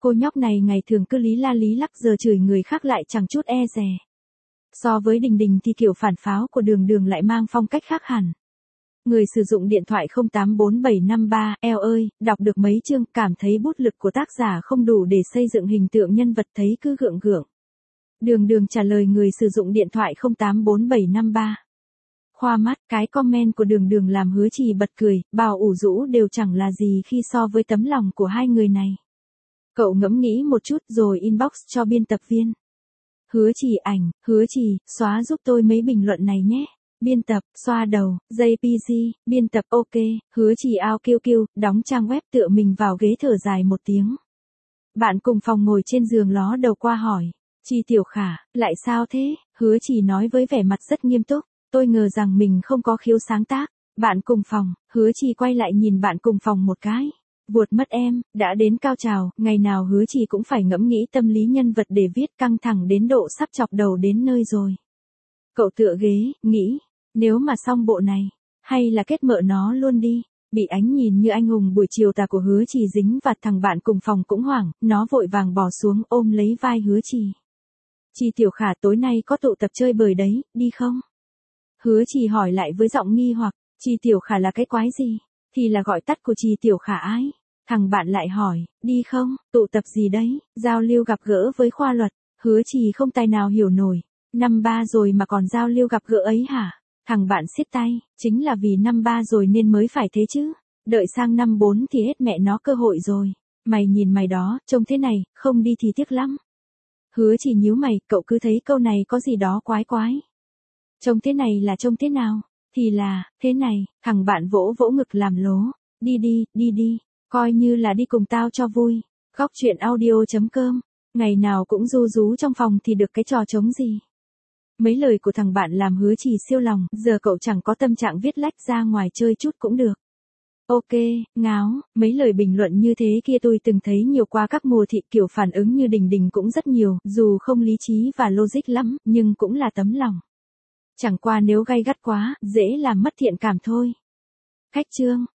Cô nhóc này ngày thường cứ lý la lý lắc giờ chửi người khác lại chẳng chút e dè. So với Đình Đình thì kiểu phản pháo của Đường Đường lại mang phong cách khác hẳn. Người sử dụng điện thoại 084753, eo ơi, đọc được mấy chương cảm thấy bút lực của tác giả không đủ để xây dựng hình tượng nhân vật thấy cứ gượng gượng. Đường Đường trả lời người sử dụng điện thoại 084753. Khoa mắt, cái comment của Đường Đường làm Hứa Trì bật cười, bảo ủ rũ đều chẳng là gì khi so với tấm lòng của hai người này. Cậu ngẫm nghĩ một chút rồi inbox cho biên tập viên. Hứa Trì ảnh, Hứa Trì, xóa giúp tôi mấy bình luận này nhé. Biên tập, xoa đầu, JPG, biên tập ok, Hứa Trì ao kêu kêu, đóng trang web tựa mình vào ghế thở dài một tiếng. Bạn cùng phòng ngồi trên giường ló đầu qua hỏi. Trì Tiểu Khả, lại sao thế? Hứa Trì nói với vẻ mặt rất nghiêm túc. Tôi ngờ rằng mình không có khiếu sáng tác. Bạn cùng phòng, Hứa Trì quay lại nhìn bạn cùng phòng một cái. Vuột mất em, đã đến cao trào, ngày nào Hứa Trì cũng phải ngẫm nghĩ tâm lý nhân vật để viết căng thẳng đến độ sắp chọc đầu đến nơi rồi. Cậu tựa ghế, nghĩ, nếu mà xong bộ này, hay là kết mợ nó luôn đi. Bị ánh nhìn như anh hùng buổi chiều tà của Hứa Trì dính vặt thằng bạn cùng phòng cũng hoảng, nó vội vàng bỏ xuống ôm lấy vai Hứa Trì. Trì Tiểu Khả tối nay có tụ tập chơi bời đấy, đi không? Hứa Trì hỏi lại với giọng nghi hoặc, Trì Tiểu Khả là cái quái gì? Thì là gọi tắt của Trì Tiểu Khả ái. Thằng bạn lại hỏi, đi không, tụ tập gì đấy, giao lưu gặp gỡ với khoa luật. Hứa Trì không tài nào hiểu nổi, năm 3 rồi mà còn giao lưu gặp gỡ ấy hả? Thằng bạn siết tay, chính là vì năm 3 rồi nên mới phải thế chứ. Đợi sang năm 4 thì hết mẹ nó cơ hội rồi. Mày nhìn mày đó, trông thế này, không đi thì tiếc lắm. Hứa Trì nhíu mày, cậu cứ thấy câu này có gì đó quái quái. Trông thế này là trông thế nào? Thì là, thế này, thằng bạn vỗ vỗ ngực làm lố. Đi đi, đi đi, coi như là đi cùng tao cho vui. Góc truyện audio.com, ngày nào cũng ru rú trong phòng thì được cái trò trống gì. Mấy lời của thằng bạn làm Hứa Trì siêu lòng, giờ cậu chẳng có tâm trạng viết lách ra ngoài chơi chút cũng được. Ok, ngáo, mấy lời bình luận như thế kia tôi từng thấy nhiều qua các mùa thị, kiểu phản ứng như Đình Đình cũng rất nhiều, dù không lý trí và logic lắm, nhưng cũng là tấm lòng. Chẳng qua nếu gay gắt quá, dễ làm mất thiện cảm thôi. Khách chương